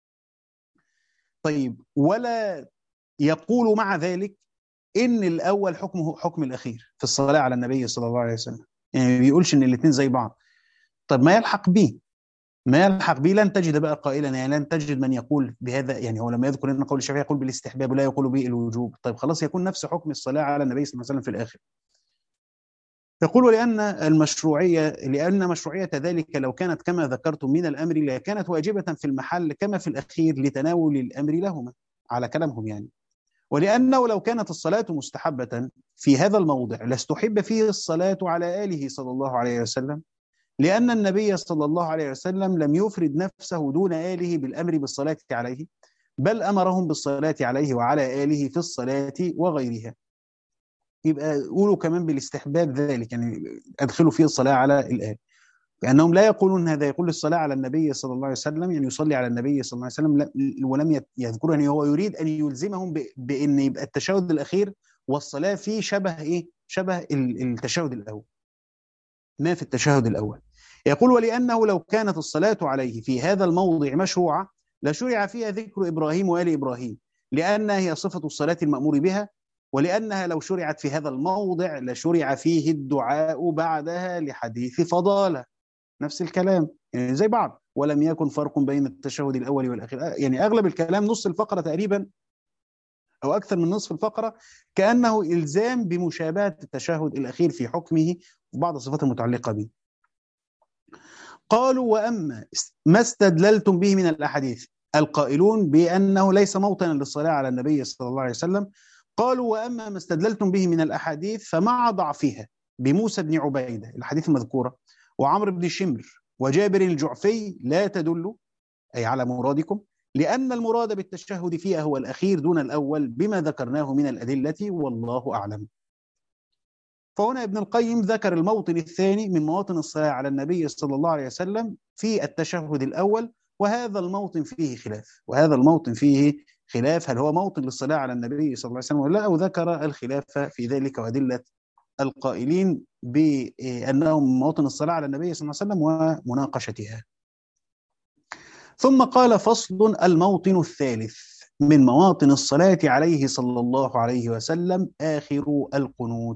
A: طيب، ولا يقول مع ذلك إن الأول حكمه حكم الأخير في الصلاة على النبي صلى الله عليه وسلم. يعني ما بيقولش إن الاثنين زي بعض. طب ما يلحق به، ما يلحق به لن تجد بقى قائلا، يعني لن تجد من يقول بهذا. يعني هو لما يذكر ان قول الشافعي يقول بالاستحباب ولا يقول به الوجوب، طيب خلاص يكون نفس حكم الصلاة على النبي صلى الله عليه وسلم في الآخر. يقول لأن مشروعية ذلك لو كانت كما ذكرتم من الأمر لكانت واجبة في المحل كما في الأخير لتناول الأمر لهما، على كلامهم يعني. ولأنه لو كانت الصلاة مستحبة في هذا الموضع لاستحب فيه الصلاة على آله صلى الله عليه وسلم، لأن النبي صلى الله عليه وسلم لم يفرد نفسه دون آله بالأمر بالصلاة عليه، بل أمرهم بالصلاة عليه وعلى آله في الصلاة وغيرها. يبقى قولوا كمان بالاستحباب ذلك، يعني أدخلوا فيه الصلاة على الآل، لأنهم لا يقولون هذا. يقول الصلاة على النبي صلى الله عليه وسلم يعني يصلي على النبي صلى الله عليه وسلم، ولم يذكروا. يعني هو يريد أن يلزمهم بأن يبقى التشهد الأخير والصلاة فيه شبه إيه؟ شبه التشهد الأول، ما في التشهد الأول. يقول ولأنه لو كانت الصلاة عليه في هذا الموضع مشروعة لشرع فيها ذكر إبراهيم وآل إبراهيم، لأنها هي صفة الصلاة المأمور بها، ولأنها لو شرعت في هذا الموضع لشرع فيه الدعاء بعدها لحديث فضالة. نفس الكلام، يعني زي بعض. ولم يكن فرق بين التشهد الأول والأخير. يعني أغلب الكلام نص الفقرة تقريبا أو أكثر من نصف الفقرة كأنه إلزام بمشابهة التشهد الأخير في حكمه وبعض الصفات المتعلقة به. قالوا وأما ما استدللتم به من الأحاديث، القائلون بأنه ليس موطنا للصلاة على النبي صلى الله عليه وسلم، قالوا وأما ما استدللتم به من الأحاديث فمع ضعفها بموسى بن عبيدة الحديث المذكورة وعمرو بن شمر وجابر الجعفي لا تدل أي على مرادكم، لأن المراد بالتشهد فيها هو الأخير دون الأول بما ذكرناه من الأدلة، والله أعلم. فهنا ابن القيم ذكر الموطن الثاني من مواطن الصلاة على النبي صلى الله عليه وسلم في التشهد الأول، وهذا الموطن فيه خلاف. هل هو موطن للصلاة على النبي صلى الله عليه وسلم ولا لا، أو ذكر الخلاف في ذلك وأدلة القائلين بأنه مواطن الصلاة على النبي صلى الله عليه وسلم ومناقشتها. ثم قال فصل الموطن الثالث من مواطن الصلاة عليه صلى الله عليه وسلم آخر القنوت.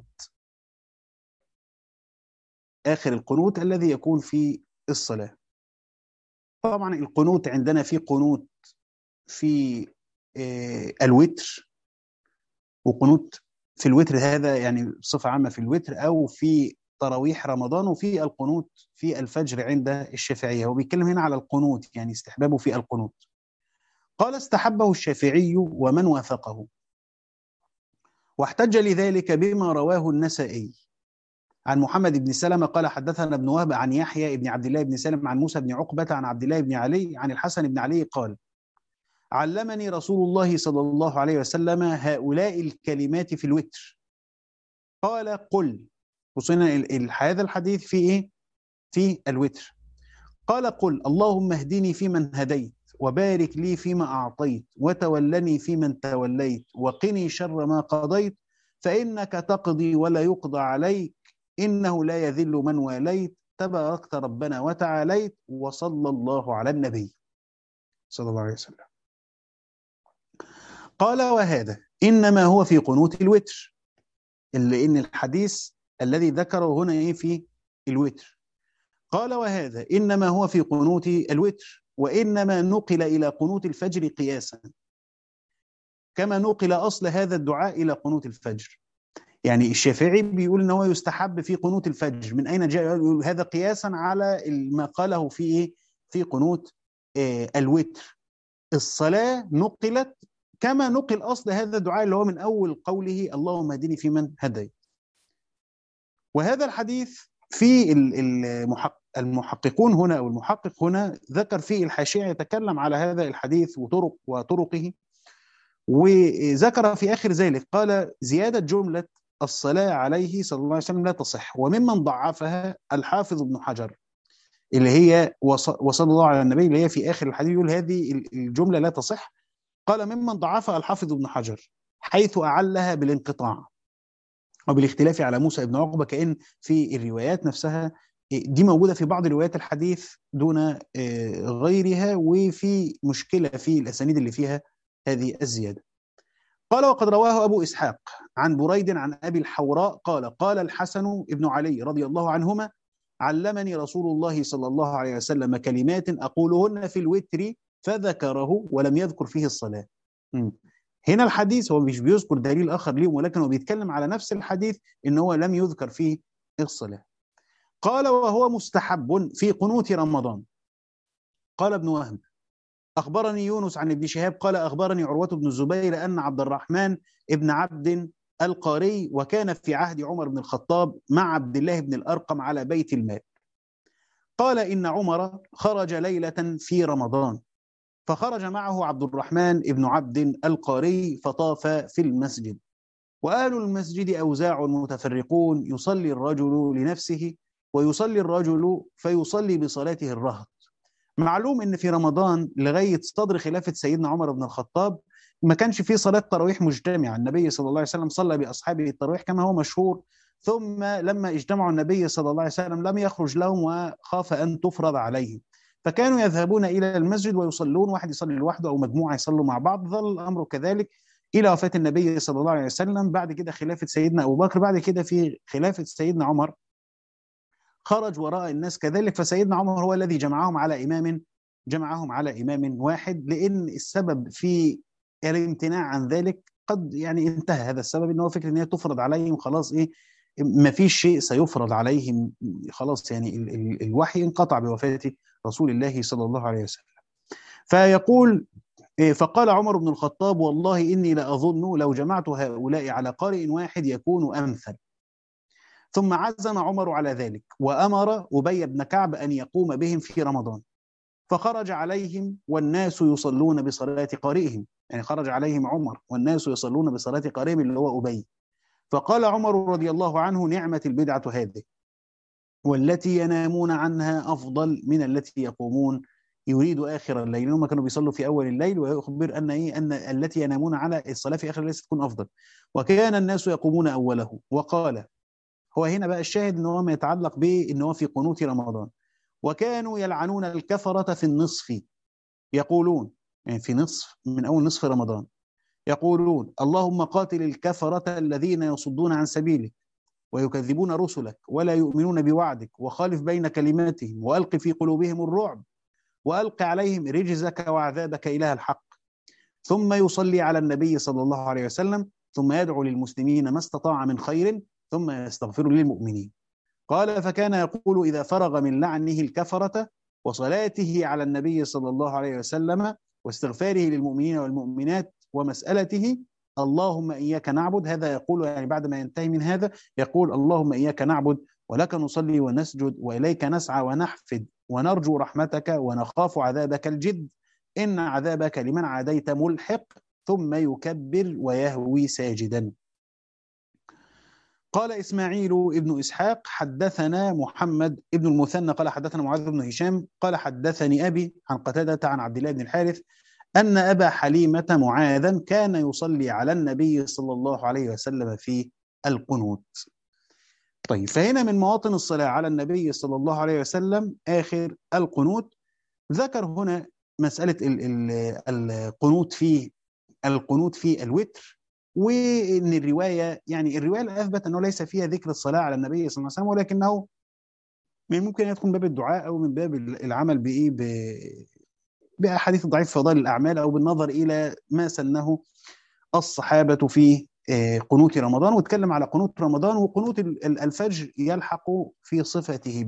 A: آخر القنوت الذي يكون في الصلاة. طبعا القنوت عندنا في قنوت في الوتر، وقنوت في الوتر هذا يعني بصفة عامة في الوتر أو في تراويح رمضان، وفي القنوت في الفجر عند الشافعية. هو بيتكلم هنا على القنوت يعني استحبابه في القنوت. قال استحبه الشافعي ومن وافقه، واحتج لذلك بما رواه النسائي عن محمد بن سلمة قال حدثنا ابن وهب عن يحيى بن عبد الله بن سلم عن موسى بن عقبة عن عبد الله بن علي عن الحسن بن علي قال علمني رسول الله صلى الله عليه وسلم هؤلاء الكلمات في الوتر. قال قل، وصلنا هذا الحديث في إيه؟ في الوتر. قال قل اللهم اهدني فيمن هديت، وبارك لي فيما أعطيت، وتولني فيمن توليت، وقني شر ما قضيت، فإنك تقضي ولا يقضى عليك، إنه لا يذل من واليت، تباركت ربنا وتعاليت، وصلى الله على النبي صلى الله عليه وسلم. قال وهذا إنما هو في قنوت الوتر، إن الحديث الذي ذكره هنا إيه في الوتر. قال وهذا إنما هو في قنوت الوتر، وإنما نقل إلى قنوت الفجر قياسا كما نقل أصل هذا الدعاء إلى قنوت الفجر. يعني الشافعي بيقول ان هو يستحب في قنوت الفجر. من اين جاء؟ يقول هذا قياسا على ما قاله في ايه؟ في قنوت الوتر. الصلاة نقلت كما نقل أصل هذا الدعاء اللي هو من أول قوله اللهم اهدني فيمن هديت. وهذا الحديث في المحققون هنا أو المحقق هنا ذكر فيه الحاشية يتكلم على هذا الحديث وطرقه، وذكر في آخر ذلك قال زيادة جملة الصلاة عليه صلى الله عليه وسلم لا تصح، وممن ضعفها الحافظ ابن حجر اللي هي وصلى الله على النبي، اللي هي في آخر الحديث يقول هذه الجملة لا تصح. قال ممن ضعفها الحافظ ابن حجر حيث أعلها بالانقطاع وبالاختلاف على موسى ابن عقبة، كأن في الروايات نفسها دي موجودة في بعض روايات الحديث دون غيرها، وفي مشكلة في الأسانيد اللي فيها هذه الزيادة. قال وقد رواه أبو إسحاق عن بريد عن أبي الحوراء قال قال الحسن ابن علي رضي الله عنهما علمني رسول الله صلى الله عليه وسلم كلمات أقولهن في الوتر، فذكره ولم يذكر فيه الصلاة. هنا الحديث هو مش بيذكر دليل آخر ليهم، ولكن هو بيتكلم على نفس الحديث إن هو لم يذكر فيه الصلاة. قال وهو مستحب في قنوت رمضان. قال ابن وهب أخبرني يونس عن ابن شهاب قال أخبرني عروة بن الزبير أن عبد الرحمن ابن عبد القاري وكان في عهد عمر بن الخطاب مع عبد الله بن الأرقم على بيت المال، قال إن عمر خرج ليلة في رمضان فخرج معه عبد الرحمن ابن عبد القاري فطاف في المسجد، وأهل المسجد أوزاع متفرقون يصلي الرجل لنفسه ويصلي الرجل فيصلي بصلاته الرهط. معلوم ان في رمضان لغايه صدر خلافه سيدنا عمر بن الخطاب ما كانش في صلاه تراويح مجتمعه، النبي صلى الله عليه وسلم صلى باصحابه التراويح كما هو مشهور، ثم لما اجتمعوا النبي صلى الله عليه وسلم لم يخرج لهم وخاف ان تفرض عليهم، فكانوا يذهبون الى المسجد ويصلون، واحد يصلي لوحده او مجموعه يصلوا مع بعض. ظل الامر كذلك الى وفاه النبي صلى الله عليه وسلم، بعد كده خلافه سيدنا ابو بكر، بعد كده في خلافه سيدنا عمر خرج وراء الناس كذلك، فسيدنا عمر هو الذي جمعهم على إمام واحد، لأن السبب في الامتناع عن ذلك قد يعني انتهى هذا السبب، إن هو فكرة إن هي تفرض عليهم خلاص، إيه ما فيش شيء سيفرض عليهم خلاص، يعني الوحي انقطع بوفاة رسول الله صلى الله عليه وسلم. فيقول فقال عمر بن الخطاب والله إني لأظن لو جمعت هؤلاء على قارئ واحد يكون أمثل. ثم عزم عمر على ذلك وأمر أبي بن كعب أن يقوم بهم في رمضان، فخرج عليهم والناس يصلون بصلاة قارئهم، يعني خرج عليهم عمر والناس يصلون بصلاة قارئهم اللي هو أبي. فقال عمر رضي الله عنه نعمة البدعة هذه، والتي ينامون عنها أفضل من التي يقومون يريد آخر الليل. هم كانوا بيصلوا في أول الليل، ويخبر أن التي ينامون على الصلاة في آخر الليل ستكون أفضل، وكان الناس يقومون أوله. وقال هو هنا بقى الشاهد ان هو ما يتعلق به ان هو في قنوت رمضان، وكانوا يلعنون الكفرة في النصف، يقولون يعني في نصف من اول نصف رمضان يقولون اللهم قاتل الكفرة الذين يصدون عن سبيلك ويكذبون رسلك ولا يؤمنون بوعدك وخالف بين كلماتهم وألق في قلوبهم الرعب وألق عليهم رجزك وعذابك إله الحق. ثم يصلي على النبي صلى الله عليه وسلم، ثم يدعو للمسلمين ما استطاع من خير، ثم يستغفر للمؤمنين. قال فكان يقول إذا فرغ من لعنه الكفرة وصلاته على النبي صلى الله عليه وسلم واستغفاره للمؤمنين والمؤمنات ومسألته اللهم إياك نعبد، هذا يقول يعني بعد ما ينتهي من هذا يقول اللهم إياك نعبد ولك نصلي ونسجد وإليك نسعى ونحفد ونرجو رحمتك ونخاف عذابك الجد إن عذابك لمن عاديت ملحق، ثم يكبر ويهوي ساجدا. قال إسماعيل ابن إسحاق حدثنا محمد ابن المثنى قال حدثنا معاذ بن هشام قال حدثني أبي عن قتادة عن عبد الله بن الحارث أن أبا حليمة معاذا كان يصلي على النبي صلى الله عليه وسلم في القنوت. طيب فهنا من مواطن الصلاة على النبي صلى الله عليه وسلم آخر القنوت. ذكر هنا مسألة القنوت في الوتر، وان الروايه يعني الروايه الاثبت انه ليس فيها ذكر الصلاه على النبي صلى الله عليه وسلم، ولكنه ممكن ان يكون باب الدعاء او من باب العمل باحاديث ضعيف فضائل الاعمال، او بالنظر الى ما سنه الصحابه في قنوت رمضان، واتكلم على قنوت رمضان، وقنوت الفجر يلحق في صفته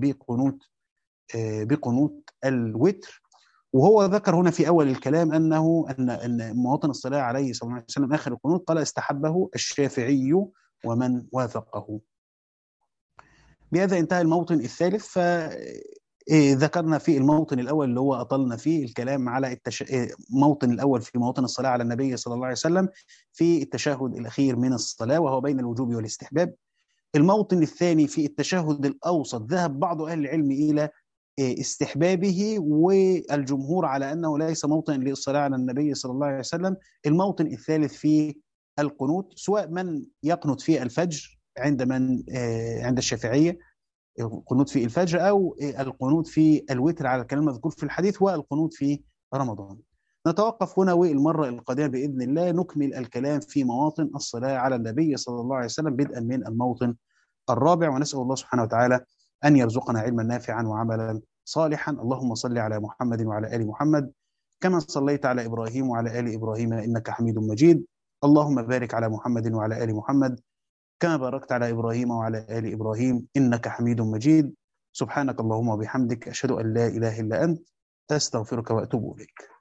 A: بقنوت الوتر. وهو ذكر هنا في اول الكلام ان مواطن الصلاه عليه صلى الله عليه وسلم اخر القنوت قال استحبه الشافعي ومن وافقه. بهذا انتهى الموطن الثالث. ذكرنا في الموطن الاول اللي هو اطلنا فيه الكلام على موطن الاول في مواطن الصلاه على النبي صلى الله عليه وسلم في التشهد الاخير من الصلاه، وهو بين الوجوب والاستحباب. الموطن الثاني في التشهد الاوسط ذهب بعض اهل العلم الى استحبابه، والجمهور على انه ليس موطن للصلاه على النبي صلى الله عليه وسلم. الموطن الثالث في القنوت، سواء من يقنط في الفجر عند الشافعيه القنوت في الفجر، او القنوت في الوتر على الكلام المذكور في الحديث، والقنوت في رمضان. نتوقف هنا، والمره القادمه باذن الله نكمل الكلام في مواطن الصلاه على النبي صلى الله عليه وسلم بدءا من الموطن الرابع. ونسال الله سبحانه وتعالى ان يرزقنا علما نافعا وعملا صالحا. اللهم صل على محمد وعلى ال محمد كما صليت على ابراهيم وعلى ال ابراهيم انك حميد مجيد. اللهم بارك على محمد وعلى ال محمد كما باركت على إبراهيم وعلى آل إبراهيم إنك حميد مجيد. سبحانك اللهم وبحمدك أشهد أن لا إله إلا أنت أستغفرك وأتوب إليك.